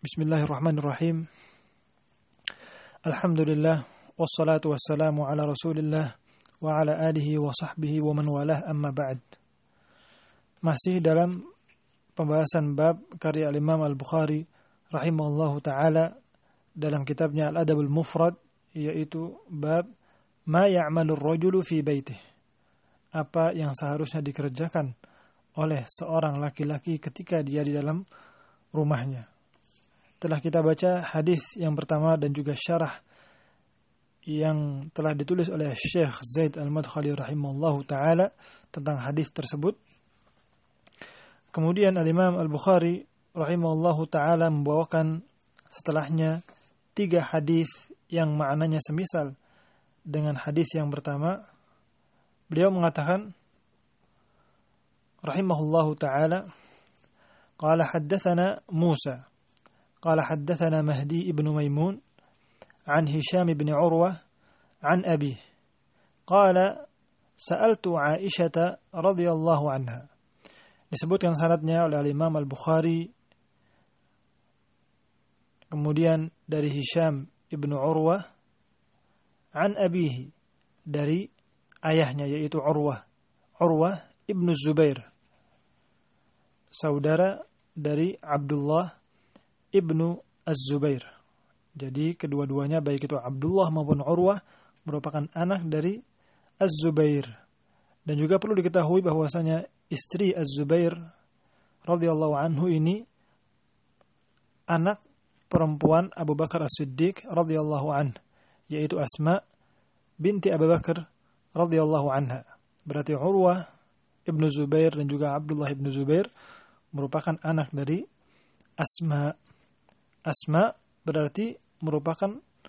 Bismillahirrahmanirrahim. Alhamdulillah wassalatu wassalamu ala Rasulillah wa ala alihi wa sahbihi wa man walah, amma ba'd. Masih dalam pembahasan bab karya Imam Al-Bukhari rahimahullahu taala dalam kitabnya Al-Adabul Mufrad, yaitu bab ma ya'malur rajulu fi baitih. Apa yang seharusnya dikerjakan oleh seorang laki-laki ketika dia di dalam rumahnya. Telah kita baca hadis yang pertama dan juga syarah yang telah ditulis oleh Syekh Zaid Al-Madkhali rahimahullahu taala tentang hadis tersebut. Kemudian Al-Imam Al-Bukhari rahimahullahu taala membawakan setelahnya 3 hadis yang maknanya semisal dengan hadis yang pertama. Beliau mengatakan rahimahullahu taala, qala haddatsana Musa قال حدثنا مهدي بن ميمون عن هشام بن عروة عن أبيه قال سألت عائشة رضي الله عنها. Disebutkan sanadnya oleh Imam Al-Bukhari, kemudian dari Hisham ibn Urwah, an abihi, dari ayahnya yaitu Urwah ibn Zubair, saudara dari Abdullah Ibnu Az-Zubair. Jadi kedua-duanya baik itu Abdullah maupun Urwah merupakan anak dari Az-Zubair. Dan juga perlu diketahui bahwasanya istri Az-Zubair radhiyallahu anhu ini anak perempuan Abu Bakar As-Siddiq radhiyallahu anhu, yaitu Asma binti Abu Bakar radhiyallahu anha. Berarti Urwah Ibnu Zubair dan juga Abdullah Ibnu Zubair merupakan anak dari Asma. Asma berarti merupakan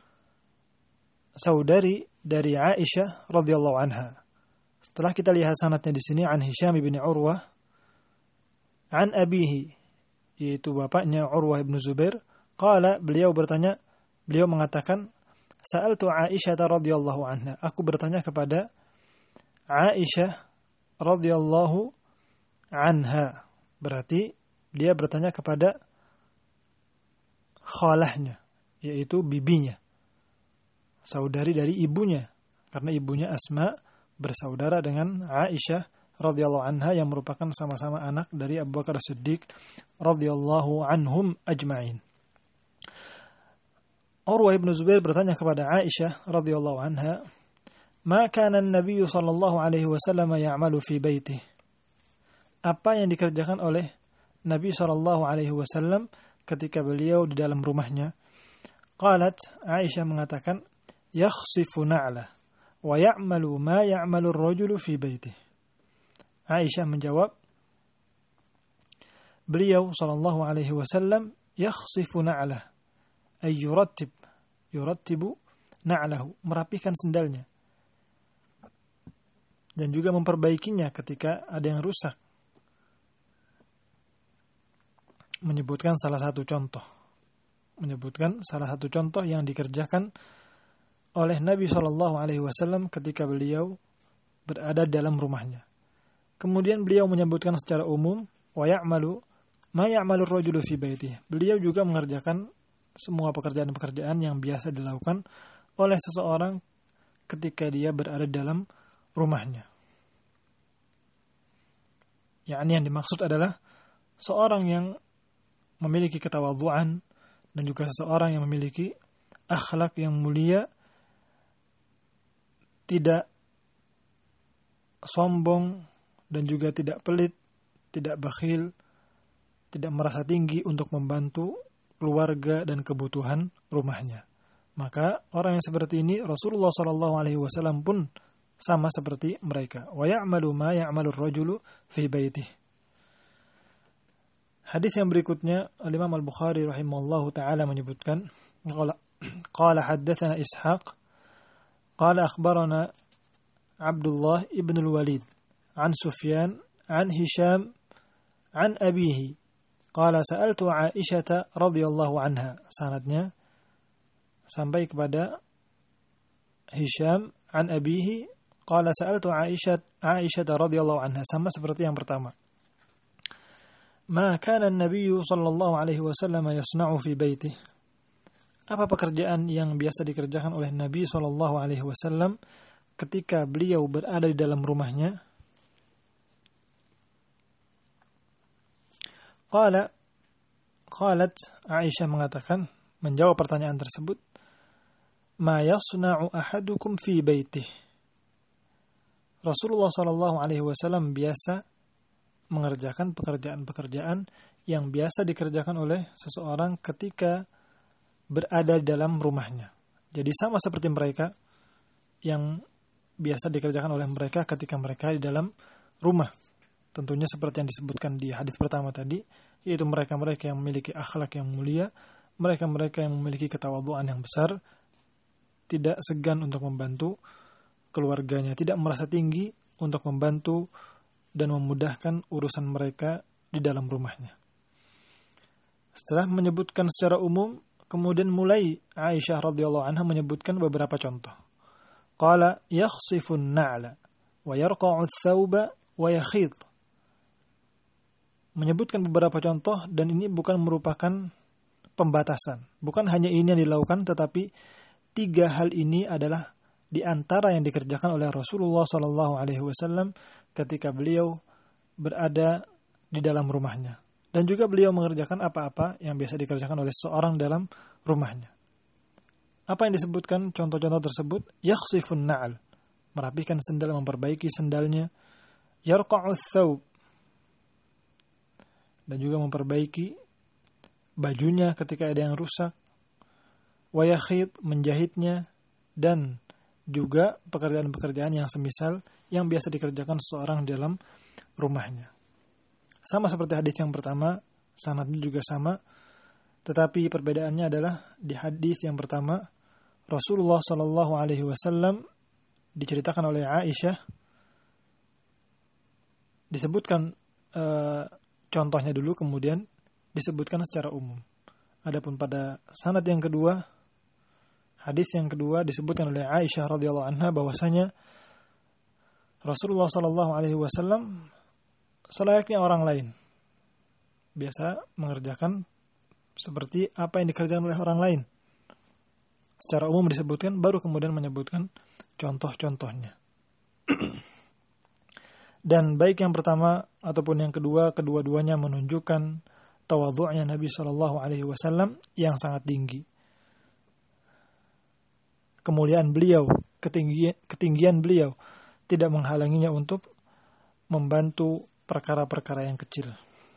saudari dari Aisyah radhiyallahu anha. Setelah kita lihat sanadnya di sini, an Hisham bin Urwah an abihi, yaitu bapaknya Urwah bin Zubair, qala, beliau mengatakan, sa'altu Aisyah radhiyallahu anha, aku bertanya kepada Aisyah radhiyallahu anha. Berarti dia bertanya kepada khalahnya, yaitu bibinya, saudari dari ibunya, karena ibunya Asma bersaudara dengan Aisyah radhiyallahu anha yang merupakan sama-sama anak dari Abu Bakar As-Siddiq radhiyallahu anhum ajma'in. Urwah ibn Zubair bertanya kepada Aisyah radhiyallahu anha, ma kana an-nabiy sallallahu alaihi wasallam ya'malu fi baitih, apa yang dikerjakan oleh Nabi sallallahu alaihi wasallam ketika beliau di dalam rumahnya. Qalat, Aisyah mengatakan, yakhsifu na'lah wa ya'malu ma ya'malu ar-rajulu fi baitih. Aisyah menjawab, beliau sallallahu alaihi wasallam yakhsifu na'lah, ay yurattibu na'lahu, merapikan sendalnya dan juga memperbaikinya ketika ada yang rusak. Menyebutkan salah satu contoh yang dikerjakan oleh Nabi SAW ketika beliau berada dalam rumahnya. Kemudian beliau menyebutkan secara umum, wa ya'malu ma ya'malu ar-rajulu fi baitihi. Beliau juga mengerjakan semua pekerjaan-pekerjaan yang biasa dilakukan oleh seseorang ketika dia berada dalam rumahnya. Yang dimaksud adalah seorang yang memiliki ketawadhuan dan juga seseorang yang memiliki akhlak yang mulia, tidak sombong dan juga tidak pelit, tidak bakhil, tidak merasa tinggi untuk membantu keluarga dan kebutuhan rumahnya. Maka orang yang seperti ini Rasulullah SAW pun sama seperti mereka. Wa ya'malu ma ya'malu ar-rajulu fi baitihi. Hadis yang berikutnya, Imam Al-Bukhari rahimahullahu taala menyebutkan, qala haddatsana Ishaq qala akhbarana Abdullah ibn al-Walid an Sufyan an Hisham an abihi qala sa'altu Aisyah radhiyallahu anha. Sanadnya sampai kepada Hisham an abihi qala sa'altu Aisyah radhiyallahu anha, sama seperti yang pertama. ma kana an-nabiy sallallahu alaihi wasallam yasna'u fi baitih. Apa pekerjaan yang biasa dikerjakan oleh Nabi sallallahu alaihi wasallam ketika beliau berada di dalam rumahnya? Qalat Aisyah mengatakan, menjawab pertanyaan tersebut, ma yasna'u ahadukum fi baitih. Rasulullah sallallahu alaihi wasallam biasa mengerjakan pekerjaan-pekerjaan yang biasa dikerjakan oleh seseorang ketika berada di dalam rumahnya. Jadi sama seperti mereka yang biasa dikerjakan oleh mereka ketika mereka di dalam rumah. Tentunya seperti yang disebutkan di hadis pertama tadi, yaitu mereka-mereka yang memiliki akhlak yang mulia, mereka-mereka yang memiliki ketawadhuan yang besar, tidak segan untuk membantu keluarganya, tidak merasa tinggi untuk membantu dan memudahkan urusan mereka di dalam rumahnya. Setelah menyebutkan secara umum, kemudian mulai Aisyah radhiyallahu anha menyebutkan beberapa contoh. Qala yakhsifun na'la wa yarqa'u ats-tsauba wa yakhid. Menyebutkan beberapa contoh, dan ini bukan merupakan pembatasan. Bukan hanya ini yang dilakukan, tetapi 3 hal ini adalah di antara yang dikerjakan oleh Rasulullah SAW ketika beliau berada di dalam rumahnya. Dan juga beliau mengerjakan apa-apa yang biasa dikerjakan oleh seorang dalam rumahnya. Apa yang disebutkan contoh-contoh tersebut? Yakhsifun na'al, merapikan sendal, memperbaiki sendalnya. Yarqa'u ats-tsaub, dan juga memperbaiki bajunya ketika ada yang rusak. Wa yakhid, menjahitnya, dan juga pekerjaan-pekerjaan yang semisal yang biasa dikerjakan seseorang dalam rumahnya. Sama seperti hadis yang pertama, sanadnya juga sama, tetapi perbedaannya adalah di hadis yang pertama Rasulullah sallallahu alaihi wasallam diceritakan oleh Aisyah, disebutkan contohnya dulu, kemudian disebutkan secara umum. Adapun pada sanad yang kedua, hadis yang kedua, disebutkan oleh Aisyah radhiyallahu anha bahwasanya Rasulullah sallallahu alaihi wasallam selayaknya orang lain biasa mengerjakan seperti apa yang dikerjakan oleh orang lain. Secara umum disebutkan, baru kemudian menyebutkan contoh-contohnya. Dan baik yang pertama ataupun yang kedua, kedua-duanya menunjukkan tawadhu'nya Nabi sallallahu alaihi wasallam yang sangat tinggi. Kemuliaan beliau, ketinggian beliau tidak menghalanginya untuk membantu perkara-perkara yang kecil.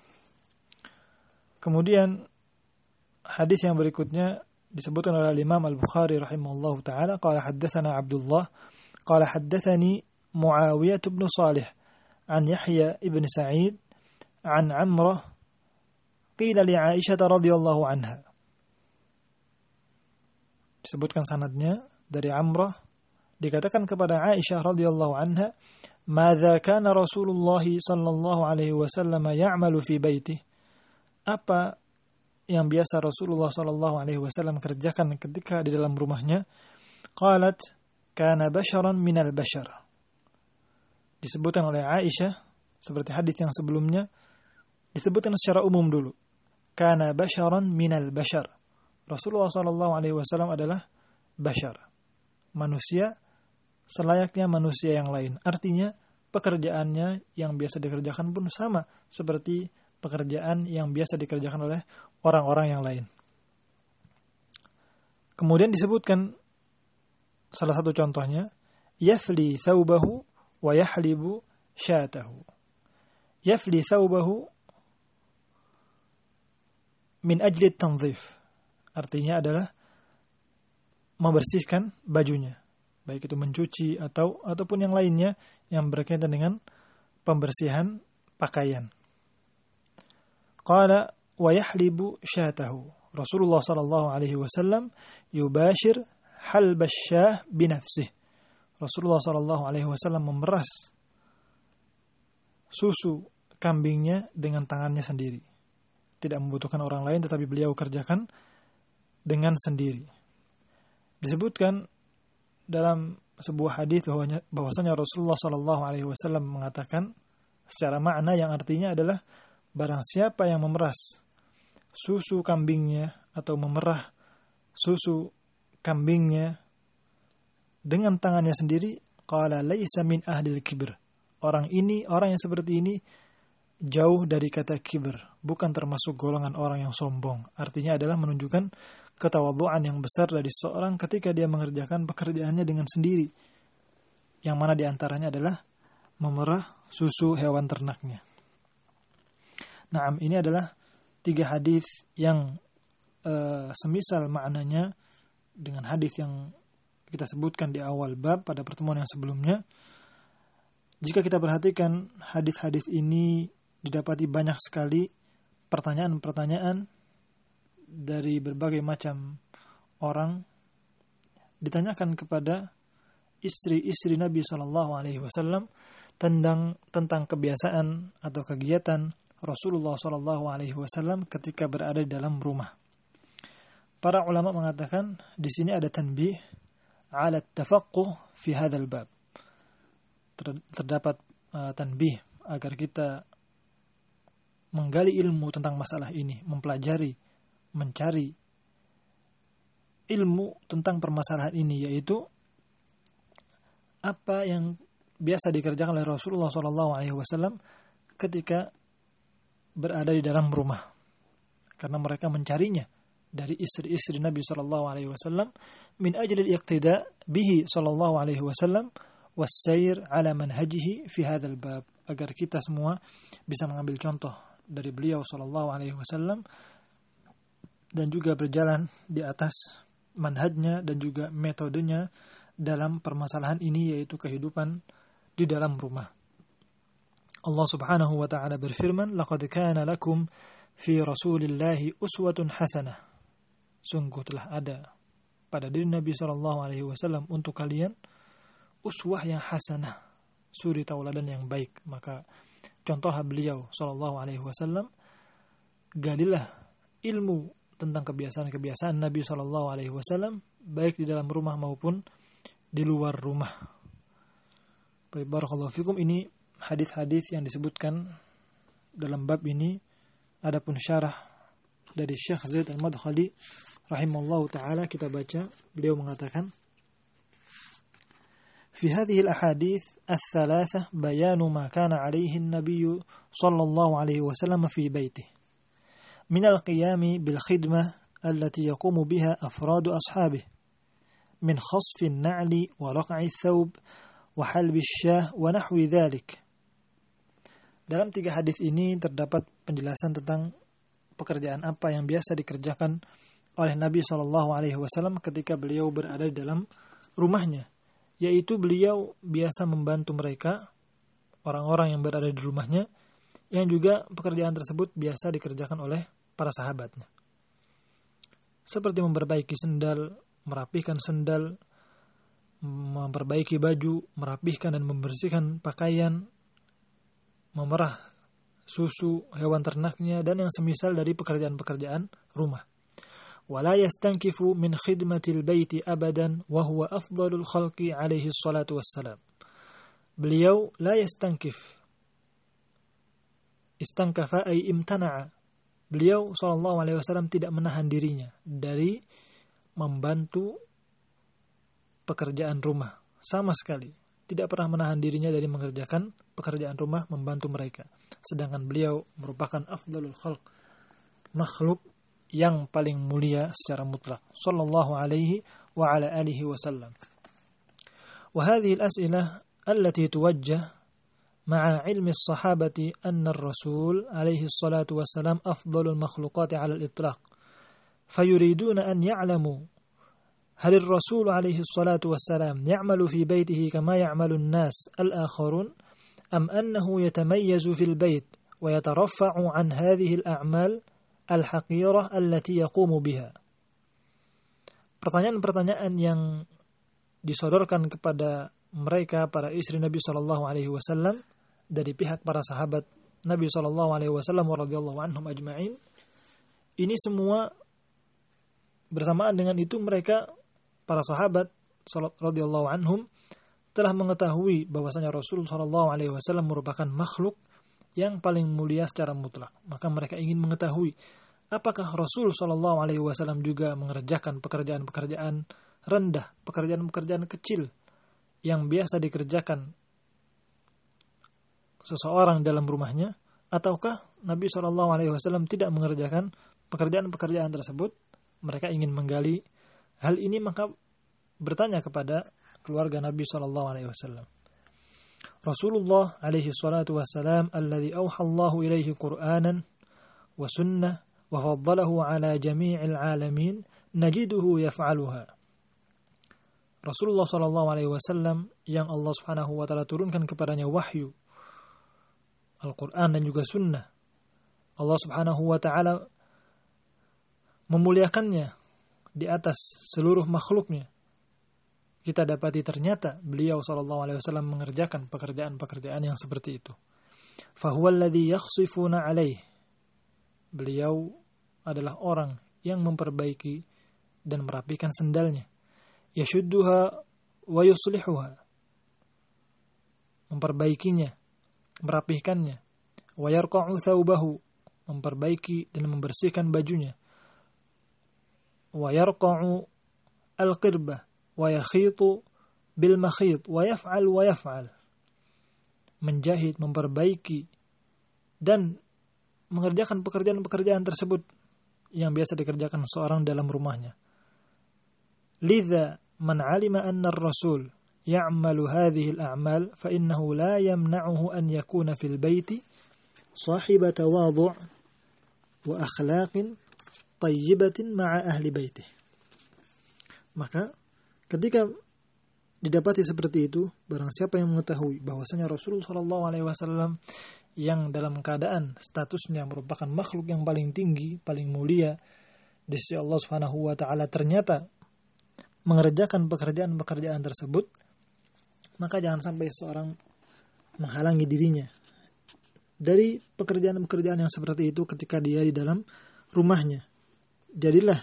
Kemudian hadis yang berikutnya disebutkan oleh Imam Al-Bukhari rahimahullahu taala, qala haddatsana Abdullah qala haddatsani Muawiyah bin Shalih an Yahya ibn Sa'id an Amrah qila li Aisyah radhiyallahu anha. Disebutkan sanadnya dari Amrah, dikatakan kepada Aisyah radhiyallahu anha, "Madza kana Rasulullah sallallahu alaihi wasallam ya'malu fi baitih?" Apa yang biasa Rasulullah sallallahu alaihi wasallam kerjakan ketika di dalam rumahnya? Qalat, "Kana basharan minal bashar." Disebutkan oleh Aisyah seperti hadis yang sebelumnya, disebutkan secara umum dulu. Kana basharan minal bashar. Rasulullah sallallahu alaihi wasallam adalah bashar, manusia selayaknya manusia yang lain. Artinya pekerjaannya yang biasa dikerjakan pun sama seperti pekerjaan yang biasa dikerjakan oleh orang-orang yang lain. Kemudian disebutkan salah satu contohnya, yafli thawbahu wa yahlibu syatahu. Yafli thawbahu min ajli tanzif. Artinya adalah membersihkan bajunya, baik itu mencuci ataupun yang lainnya yang berkaitan dengan pembersihan pakaian. Qala wa yahlibu syatahu. Rasulullah sallallahu alaihi wasallam yubashir halba syah binafsih. Rasulullah sallallahu alaihi wasallam memeras susu kambingnya dengan tangannya sendiri. Tidak membutuhkan orang lain, tetapi beliau kerjakan dengan sendiri. Disebutkan dalam sebuah hadis bahwasanya Rasulullah sallallahu alaihi wasallam mengatakan secara makna yang artinya adalah barang siapa yang memeras susu kambingnya atau memerah susu kambingnya dengan tangannya sendiri, qala laisa min ahlil kibr. Orang yang seperti ini jauh dari kata kibr, bukan termasuk golongan orang yang sombong. Artinya adalah menunjukkan ketawadhu'an yang besar dari seorang ketika dia mengerjakan pekerjaannya dengan sendiri. Yang mana diantaranya adalah memerah susu hewan ternaknya. Naam, ini adalah 3 hadis yang semisal maknanya dengan hadis yang kita sebutkan di awal bab pada pertemuan yang sebelumnya. Jika kita perhatikan hadis-hadis ini, didapati banyak sekali pertanyaan-pertanyaan dari berbagai macam orang ditanyakan kepada istri-istri Nabi SAW tentang kebiasaan atau kegiatan Rasulullah SAW ketika berada di dalam rumah. Para ulama mengatakan di sini ada tanbih ala tafaqquh fi hadzal bab. Terdapat tanbih agar kita menggali ilmu tentang masalah ini, mempelajari, mencari ilmu tentang permasalahan ini, yaitu apa yang biasa dikerjakan oleh Rasulullah SAW ketika berada di dalam rumah, karena mereka mencarinya dari istri-istri Nabi SAW min ajli al-iqtida bihi SAW was-sayr ala manhajihi fi hadzal bab, agar kita semua bisa mengambil contoh dari beliau SAW dan juga berjalan di atas manhajnya dan juga metodenya dalam permasalahan ini, yaitu kehidupan di dalam rumah. Allah Subhanahu wa ta'ala berfirman, laqad kana lakum fi rasulillahi uswatun hasanah. Sungguh telah ada pada diri Nabi SAW untuk kalian uswah yang hasanah, suri tauladan yang baik. Maka contohlah beliau SAW, galilah ilmu tentang kebiasaan-kebiasaan Nabi SAW baik di dalam rumah maupun di luar rumah. Barakallahu fikum. Ini hadis-hadis yang disebutkan dalam bab ini. Adapun syarah dari Syekh Zaid Al-Madkhali rahimallahu taala, kita baca. Beliau mengatakan, في هذه الأحاديث الثلاثة بيان ما كان عليه النبي صلى الله عليه وسلم في بيته من القيام بالخدمة التي يقوم بها أفراد أصحابه من خصف النعل ورقع الثوب وحلب الشاه ونحو ذلك. Dalam 3 hadis ini terdapat penjelasan tentang pekerjaan apa yang biasa dikerjakan oleh Nabi SAW ketika beliau berada di dalam rumahnya, yaitu beliau biasa membantu mereka, orang-orang yang berada di rumahnya, yang juga pekerjaan tersebut biasa dikerjakan oleh para sahabatnya. Seperti memperbaiki sendal, merapihkan sendal, memperbaiki baju, merapihkan dan membersihkan pakaian, memerah susu hewan ternaknya, dan yang semisal dari pekerjaan-pekerjaan rumah. ولا يستنكف من خدمة البيت أبدا وهو أفضل الخلق عليه الصلاة والسلام. Beliau لا يستنكف, istankafa ay imtana'a. Beliau SAW tidak menahan dirinya dari membantu pekerjaan rumah sama sekali. Tidak pernah menahan dirinya dari mengerjakan pekerjaan rumah, membantu mereka. Sedangkan beliau merupakan afdalul khalq, makhluk yang paling mulia secara mutlak, sallallahu alaihi wa ala alihi wasallam. Wa hadhihi al-as'ilah allati tuwajjah ma'a ilmi as-sahabati anna ar-rasul alaihi salatu wassalam afdalul makhluqati 'ala al-itlaq. Fayuriduna an ya'lamu hal ar-rasul alaihi salatu wassalam ya'malu fi baytihi kama ya'malu an-nas al-akharun am annahu yatamayyazu fil bayt wa yatarafa'u 'an hadhihi al-a'mal al-haqirah allati yaqumu biha. Pertanyaan-pertanyaan yang disodorkan kepada mereka, para istri Nabi SAW, dari pihak para sahabat Nabi SAW radhiyallahu anhum ajma'in, ini semua bersamaan dengan itu mereka, para sahabat radhiyallahu anhum, telah mengetahui bahwasanya Rasul SAW merupakan makhluk yang paling mulia secara mutlak. Maka mereka ingin mengetahui apakah Rasul Shallallahu Alaihi Wasallam juga mengerjakan pekerjaan-pekerjaan rendah, pekerjaan-pekerjaan kecil yang biasa dikerjakan seseorang dalam rumahnya, ataukah Nabi Shallallahu Alaihi Wasallam tidak mengerjakan pekerjaan-pekerjaan tersebut. Mereka ingin menggali hal ini, maka bertanya kepada keluarga Nabi Shallallahu Alaihi Wasallam. Rasulullah alaihi salatu wassalam alladhi awha Allahu ilaihi Qur'anan wa sunnah wa faddalahu ala jami'il alamin najiduhu yaf'aluha. Rasulullah sallallahu alaihi wasallam yang Allah Subhanahu wa taala turunkan kepadanya wahyu Al-Qur'an dan juga sunnah. Allah Subhanahu wa taala memuliakannya di atas seluruh makhluknya. Kita dapati ternyata beliau sallallahu alaihi wasallam mengerjakan pekerjaan-pekerjaan yang seperti itu. Fahuwa alladhi yakhsifuna alaih. Beliau adalah orang yang memperbaiki dan merapikan sendalnya. Yashudduha wa yuslihuha. Memperbaikinya, merapihkannya. Wa yarqa'u thawbahu. Memperbaiki dan membersihkan bajunya. Wa yarqa'u al-qirbah. Wa yakhitu bil makhit wa yaf'al. Menjahit, memperbaiki dan mengerjakan pekerjaan-pekerjaan tersebut yang biasa dikerjakan seorang dalam rumahnya. Lidza man 'alima anna ar-rasul ya'malu hadhihi al-a'mal fa innahu la yamna'uhu an yakuna fil baiti sahiba tawadhu' wa akhlaqin tayyibatin ma'a ahli baitih. Maka ketika didapati seperti itu, barang siapa yang mengetahui bahwasanya Rasulullah SAW yang dalam keadaan statusnya merupakan makhluk yang paling tinggi, paling mulia di sisi Allah Subhanahu wa taala, ternyata mengerjakan pekerjaan-pekerjaan tersebut, maka jangan sampai seorang menghalangi dirinya dari pekerjaan-pekerjaan yang seperti itu ketika dia di dalam rumahnya. Jadilah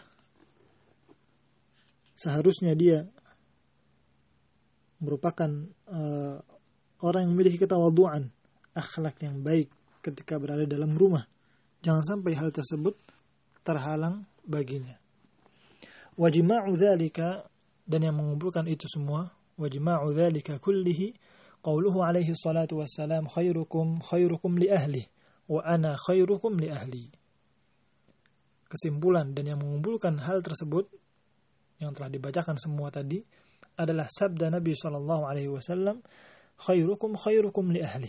seharusnya dia merupakan orang yang memiliki ketawaduan, akhlak yang baik ketika berada dalam rumah. Jangan sampai hal tersebut terhalang baginya. Wajima'u dzalika, dan yang mengumpulkan itu semua, wajima'u dzalika kullihi qauluhu alaihi salatu wassalam khairukum li ahli wa ana khairukum li ahli. Kesimpulan dan yang mengumpulkan hal tersebut yang telah dibacakan semua tadi adalah sabda Nabi SAW, khairukum li ahli.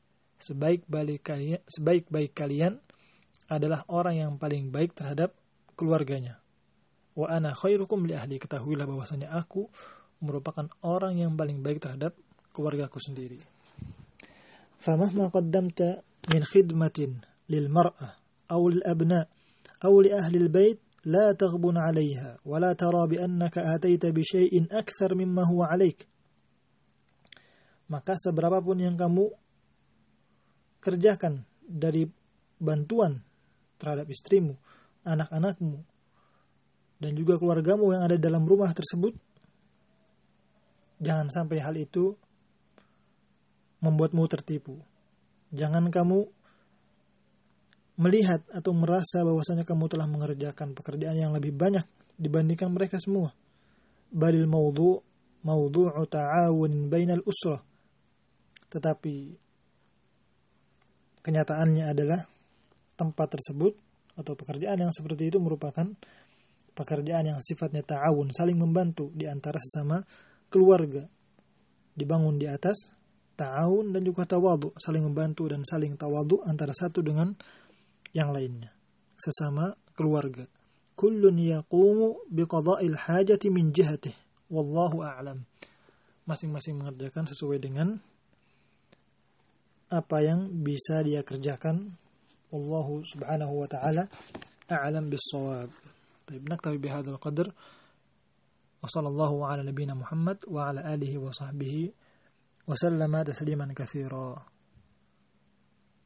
Sebaik-baik kalian adalah orang yang paling baik terhadap keluarganya. Wa ana khairukum li ahli. Ketahuilah bahwasanya aku merupakan orang yang paling baik terhadap keluargaku sendiri. Famahma qaddamta min khidmatin lil mar'ah aw lil abna aw li ahli al bait لا تغبن عليها ولا ترى بأنك آتيت بشيء أكثر مما هو عليك. Maka seberapapun yang kamu kerjakan dari bantuan terhadap istrimu, anak-anakmu, dan juga keluargamu yang ada dalam rumah tersebut, jangan sampai hal itu membuatmu tertipu. Jangan kamu melihat atau merasa bahwasanya kamu telah mengerjakan pekerjaan yang lebih banyak dibandingkan mereka semua. Balil mawdu'u ta'awunin bainal usrah. Tetapi kenyataannya adalah tempat tersebut atau pekerjaan yang seperti itu merupakan pekerjaan yang sifatnya ta'awun, saling membantu di antara sesama keluarga. Dibangun di atas ta'awun dan juga tawadhu, saling membantu dan saling tawadhu antara satu dengan yang lainnya, sesama keluarga. Kullun yaqumu biqada'il hajati min jihatih, wallahu a'lam. Masing-masing mengerjakan sesuai dengan apa yang bisa dia kerjakan. Wallahu subhanahu wa ta'ala a'lam bis-shawab. Baik, naktafi bihadzal qadar. Wa sallallahu ala nabiyyina Muhammad wa ala alihi wa sahbihi wa sallama tasliman katsira.